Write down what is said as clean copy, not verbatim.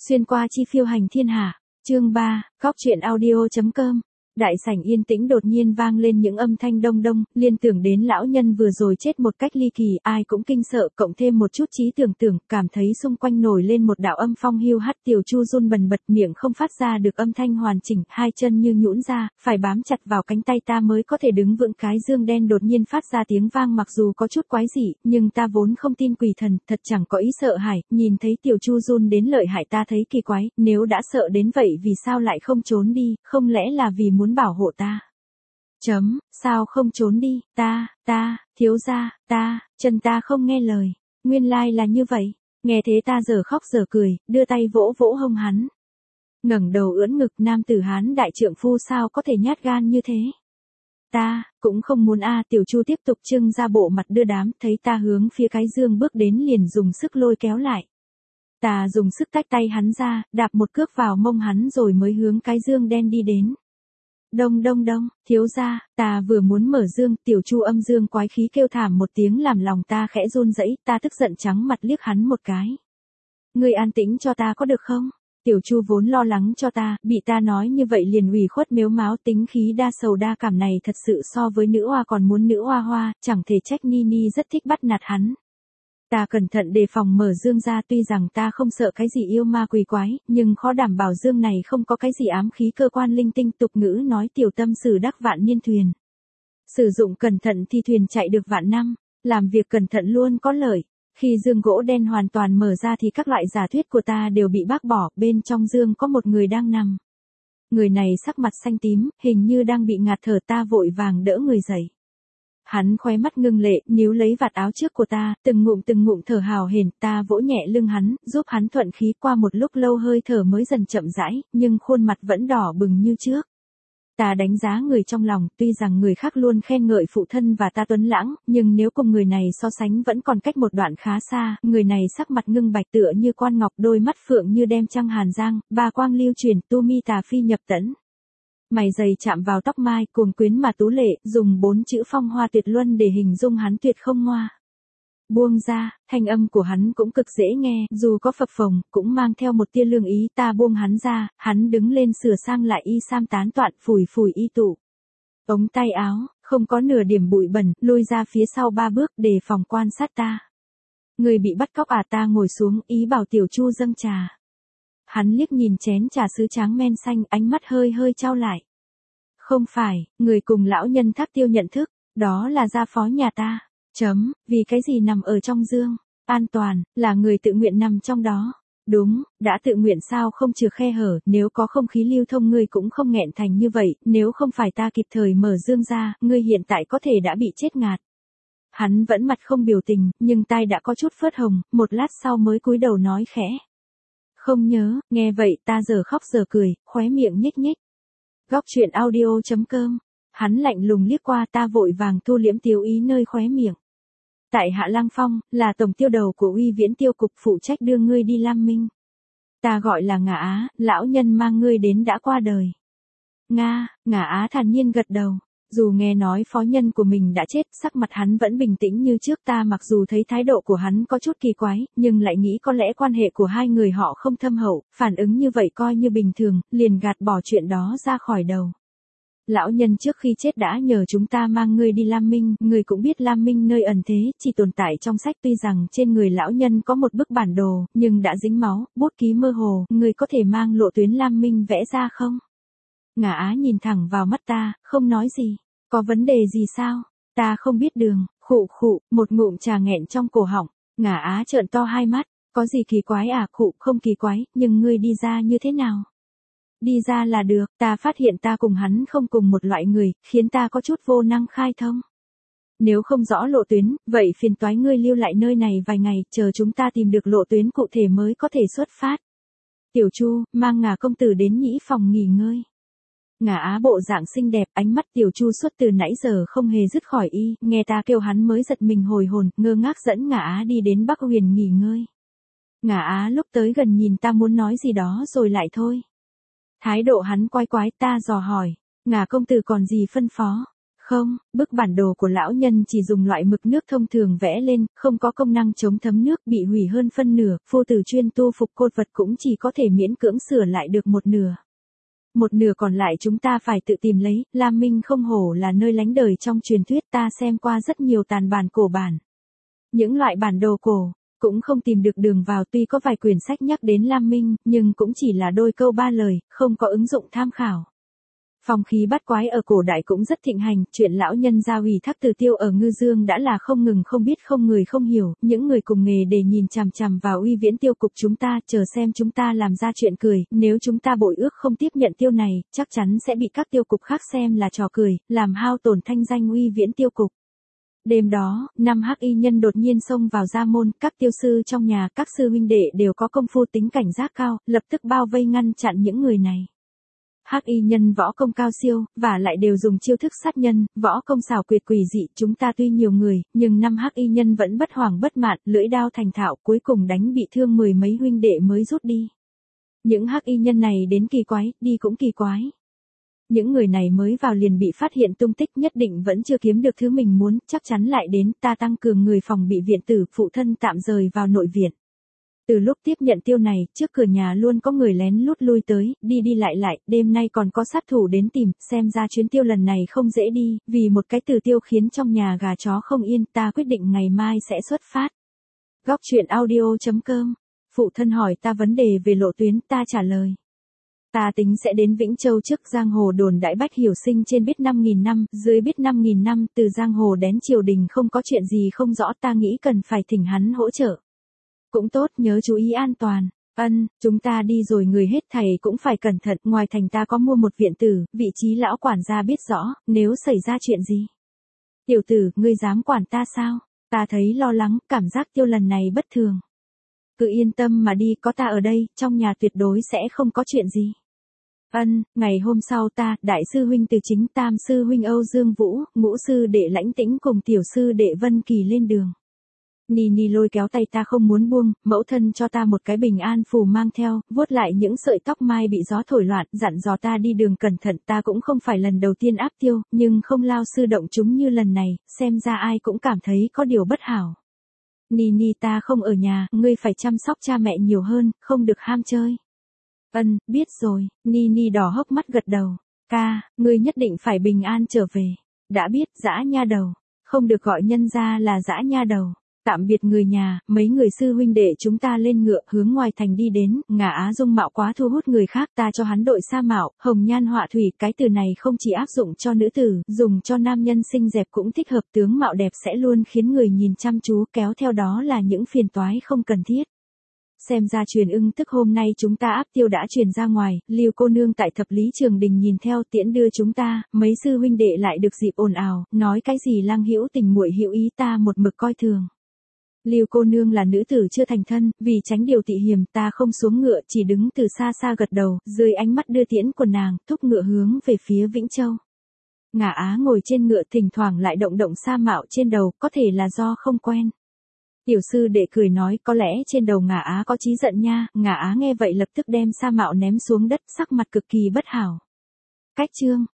Xuyên qua chi phiêu hành thiên hạ. Chương 3, góc truyện audio.com. Đại sảnh yên tĩnh đột nhiên vang lên những âm thanh đông đông, liên tưởng đến lão nhân vừa rồi chết một cách ly kỳ, ai cũng kinh sợ, cộng thêm một chút trí tưởng, cảm thấy xung quanh nổi lên một đạo âm phong hiu hắt. Tiểu Chu run bần bật, miệng không phát ra được âm thanh hoàn chỉnh, hai chân như nhũn ra, phải bám chặt vào cánh tay ta mới có thể đứng vững. Cái dương đen đột nhiên phát ra tiếng vang, mặc dù có chút quái dị, nhưng ta vốn không tin quỷ thần, thật chẳng có ý sợ hãi. Nhìn thấy Tiểu Chu run đến lợi hại, ta thấy kỳ quái, nếu đã sợ đến vậy vì sao lại không trốn đi, không lẽ là vì muốn bảo hộ ta? Sao không trốn đi, thiếu gia, chân ta không nghe lời. Nguyên lai là như vậy. Nghe thế ta giờ khóc giờ cười, đưa tay vỗ vỗ hông hắn. Ngẩng đầu ưỡn ngực, nam tử Hán đại trượng phu sao có thể nhát gan như thế? Ta cũng không muốn a. Tiểu Chu tiếp tục trưng ra bộ mặt đưa đám, thấy ta hướng phía cái dương bước đến liền dùng sức lôi kéo lại. Ta dùng sức tách tay hắn ra, đạp một cước vào mông hắn rồi mới hướng cái dương đen đi đến. Đông, thiếu gia, ta vừa muốn mở dương. Tiểu Chu âm dương quái khí kêu thảm một tiếng làm lòng ta khẽ run rẩy. Ta tức giận trắng mặt liếc hắn một cái. Ngươi an tĩnh cho ta có được không? Tiểu Chu vốn lo lắng cho ta, bị ta nói như vậy liền ủy khuất mếu máo, tính khí đa sầu đa cảm này thật sự so với nữ hoa còn muốn nữ hoa, chẳng thể trách Nini rất thích bắt nạt hắn. Ta cẩn thận đề phòng mở dương ra, tuy rằng ta không sợ cái gì yêu ma quỷ quái, nhưng khó đảm bảo dương này không có cái gì ám khí cơ quan linh tinh. Tục ngữ nói tiểu tâm sử đắc vạn niên thuyền. Sử dụng cẩn thận thì thuyền chạy được vạn năm, làm việc cẩn thận luôn có lợi. Khi dương gỗ đen hoàn toàn mở ra thì các loại giả thuyết của ta đều bị bác bỏ, bên trong dương có một người đang nằm. Người này sắc mặt xanh tím, hình như đang bị ngạt thở. Ta vội vàng đỡ người dậy. Hắn khóe mắt ngưng lệ, níu lấy vạt áo trước của ta, từng ngụm thở hào hển. Ta vỗ nhẹ lưng hắn, giúp hắn thuận khí. Qua một lúc lâu hơi thở mới dần chậm rãi, nhưng khuôn mặt vẫn đỏ bừng như trước. Ta đánh giá người trong lòng, tuy rằng người khác luôn khen ngợi phụ thân và ta tuấn lãng, nhưng nếu cùng người này so sánh vẫn còn cách một đoạn khá xa. Người này sắc mặt ngưng bạch tựa như quan ngọc, đôi mắt phượng như đem trăng hàn giang, ba quang lưu truyền, tu mi tà phi nhập tẫn. Mày dày chạm vào tóc mai, cuồng quyến mà tú lệ, dùng 4 chữ phong hoa tuyệt luân để hình dung hắn tuyệt không ngoa. Buông ra, thanh âm của hắn cũng cực dễ nghe, dù có phập phồng, cũng mang theo một tia lương ý. Ta buông hắn ra, hắn đứng lên sửa sang lại y sam tán toạn, phủi y tụ. Ống tay áo, không có nửa điểm bụi bẩn, lui ra phía sau 3 bước để phòng quan sát ta. Người bị bắt cóc à? Ta ngồi xuống, ý bảo Tiểu Chu dâng trà. Hắn liếc nhìn chén trà sứ tráng men xanh, ánh mắt hơi chau lại. Không phải, người cùng lão nhân Thác Tiêu nhận thức, đó là gia phó nhà ta. Vì cái gì nằm ở trong dương? An toàn, là người tự nguyện nằm trong đó. Đúng, đã tự nguyện sao không chừa khe hở, nếu có không khí lưu thông ngươi cũng không nghẹn thành như vậy, nếu không phải ta kịp thời mở dương ra, ngươi hiện tại có thể đã bị chết ngạt. Hắn vẫn mặt không biểu tình, nhưng tai đã có chút phớt hồng, một lát sau mới cúi đầu nói khẽ. Không nhớ. Nghe vậy ta giờ khóc giờ cười, khóe miệng nhích. Góc truyện audio.com. Hắn lạnh lùng liếc qua, ta vội vàng thu liễm tiêu ý nơi khóe miệng. Tại Hạ Lăng Phong, là tổng tiêu đầu của Uy Viễn Tiêu cục, phụ trách đưa ngươi đi Lam Minh. Ta gọi là Ngà Á, lão nhân mang ngươi đến đã qua đời. Ngà Á thản nhiên gật đầu. Dù nghe nói phó nhân của mình đã chết, sắc mặt hắn vẫn bình tĩnh như trước. Ta mặc dù thấy thái độ của hắn có chút kỳ quái, nhưng lại nghĩ có lẽ quan hệ của hai người họ không thâm hậu, phản ứng như vậy coi như bình thường, liền gạt bỏ chuyện đó ra khỏi đầu. Lão nhân trước khi chết đã nhờ chúng ta mang ngươi đi Lam Minh, ngươi cũng biết Lam Minh nơi ẩn thế, chỉ tồn tại trong sách. Tuy rằng trên người lão nhân có một bức bản đồ, nhưng đã dính máu, bút ký mơ hồ, ngươi có thể mang lộ tuyến Lam Minh vẽ ra không? Ngà Á nhìn thẳng vào mắt ta, không nói gì. Có vấn đề gì sao? Ta không biết đường. Khụ, một ngụm trà nghẹn trong cổ họng. Ngà Á trợn to hai mắt. Có gì kỳ quái à? Khụ, không kỳ quái, nhưng ngươi đi ra như thế nào? Đi ra là được. Ta phát hiện ta cùng hắn không cùng một loại người, khiến ta có chút vô năng khai thông. Nếu không rõ lộ tuyến, vậy phiền toái ngươi lưu lại nơi này vài ngày, chờ chúng ta tìm được lộ tuyến cụ thể mới có thể xuất phát. Tiểu Chu, mang Ngà công tử đến nhĩ phòng nghỉ ngơi. Ngà Á bộ dạng xinh đẹp, ánh mắt Tiểu Chu suốt từ nãy giờ không hề dứt khỏi y, nghe ta kêu hắn mới giật mình hồi hồn, ngơ ngác dẫn Ngà Á đi đến Bắc Huyền nghỉ ngơi. Ngà Á lúc tới gần nhìn ta muốn nói gì đó rồi lại thôi. Thái độ hắn quái quái, ta dò hỏi, Ngà công tử còn gì phân phó? Không, bức bản đồ của lão nhân chỉ dùng loại mực nước thông thường vẽ lên, không có công năng chống thấm nước, bị hủy hơn phân nửa, phu tử chuyên tu phục côn vật cũng chỉ có thể miễn cưỡng sửa lại được một nửa. Một nửa còn lại chúng ta phải tự tìm lấy. Lam Minh không hổ là nơi lánh đời trong truyền thuyết, ta xem qua rất nhiều tàn bản cổ bản. Những loại bản đồ cổ, cũng không tìm được đường vào, tuy có vài quyển sách nhắc đến Lam Minh, nhưng cũng chỉ là đôi câu ba lời, không có ứng dụng tham khảo. Phong khí bắt quái ở cổ đại cũng rất thịnh hành, chuyện lão nhân gia ủy thác Từ Tiêu ở Ngư Dương đã là không ngừng không biết không người không hiểu, những người cùng nghề để nhìn chằm chằm vào Uy Viễn tiêu cục chúng ta, chờ xem chúng ta làm ra chuyện cười, nếu chúng ta bội ước không tiếp nhận tiêu này, chắc chắn sẽ bị các tiêu cục khác xem là trò cười, làm hao tổn thanh danh Uy Viễn tiêu cục. Đêm đó, 5 hắc y nhân đột nhiên xông vào gia môn, các tiêu sư trong nhà, các sư huynh đệ đều có công phu tính cảnh giác cao, lập tức bao vây ngăn chặn những người này. Hắc y nhân võ công cao siêu, và lại đều dùng chiêu thức sát nhân, võ công xảo quyệt quỷ dị, chúng ta tuy nhiều người, nhưng 5 hắc y nhân vẫn bất hoảng bất mạn, lưỡi đao thành thạo, cuối cùng đánh bị thương 10 mấy huynh đệ mới rút đi. Những hắc y nhân này đến kỳ quái, đi cũng kỳ quái. Những người này mới vào liền bị phát hiện tung tích, nhất định vẫn chưa kiếm được thứ mình muốn, chắc chắn lại đến, ta tăng cường người phòng bị viện tử, phụ thân tạm rời vào nội viện. Từ lúc tiếp nhận tiêu này, trước cửa nhà luôn có người lén lút lui tới, đi đi lại lại, đêm nay còn có sát thủ đến tìm, xem ra chuyến tiêu lần này không dễ đi, vì một cái Từ Tiêu khiến trong nhà gà chó không yên, ta quyết định ngày mai sẽ xuất phát. Góc truyện audio.com. Phụ thân hỏi ta vấn đề về lộ tuyến, ta trả lời. Ta tính sẽ đến Vĩnh Châu trước, giang hồ đồn đại Bách Hiểu Sinh trên biết 5.000 năm, dưới biết 5.000 năm, từ giang hồ đến triều đình không có chuyện gì không rõ, ta nghĩ cần phải thỉnh hắn hỗ trợ. Cũng tốt, nhớ chú ý an toàn. Chúng ta đi rồi, người hết thầy cũng phải cẩn thận, ngoài thành ta có mua một viện tử, vị trí lão quản gia biết rõ, nếu xảy ra chuyện gì. Tiểu tử, ngươi dám quản ta sao? Ta thấy lo lắng, cảm giác tiêu lần này bất thường. Cứ yên tâm mà đi, có ta ở đây, trong nhà tuyệt đối sẽ không có chuyện gì. Ngày hôm sau ta, đại sư huynh Từ Chính, tam sư huynh Âu Dương Vũ, ngũ sư đệ Lãnh Tĩnh cùng tiểu sư đệ Vân Kỳ lên đường. Nini lôi kéo tay ta không muốn buông, mẫu thân cho ta một cái bình an phù mang theo, vuốt lại những sợi tóc mai bị gió thổi loạn, dặn dò ta đi đường cẩn thận, ta cũng không phải lần đầu tiên áp tiêu, nhưng không lao sư động chúng như lần này, xem ra ai cũng cảm thấy có điều bất hảo. Nini, ta không ở nhà, ngươi phải chăm sóc cha mẹ nhiều hơn, không được ham chơi. Biết rồi, Nini đỏ hốc mắt gật đầu. Ca, ngươi nhất định phải bình an trở về. Đã biết, dã nha đầu. Không được gọi nhân ra là dã nha đầu. Tạm biệt người nhà, mấy người sư huynh đệ chúng ta lên ngựa, hướng ngoài thành đi đến, Ngả Á dung mạo quá thu hút người khác, ta cho hắn đội sa mạo, hồng nhan họa thủy, cái từ này không chỉ áp dụng cho nữ tử, dùng cho nam nhân xinh đẹp cũng thích hợp, tướng mạo đẹp sẽ luôn khiến người nhìn chăm chú, kéo theo đó là những phiền toái không cần thiết. Xem ra truyền ưng tức hôm nay chúng ta áp tiêu đã truyền ra ngoài, Lưu cô nương tại Thập Lý Trường Đình nhìn theo tiễn đưa chúng ta, mấy sư huynh đệ lại được dịp ồn ào, nói cái gì lang hữu tình muội hữu ý, ta một mực coi thường. Lưu cô nương là nữ tử chưa thành thân, vì tránh điều tị hiềm, ta không xuống ngựa, chỉ đứng từ xa xa gật đầu, dưới ánh mắt đưa tiễn của nàng, thúc ngựa hướng về phía Vĩnh Châu. Ngả Á ngồi trên ngựa, thỉnh thoảng lại động động sa mạo trên đầu, có thể là do không quen. Tiểu sư đệ cười nói, có lẽ trên đầu Ngả Á có chí giận nha. Ngả Á nghe vậy lập tức đem sa mạo ném xuống đất, sắc mặt cực kỳ bất hảo. Cách chương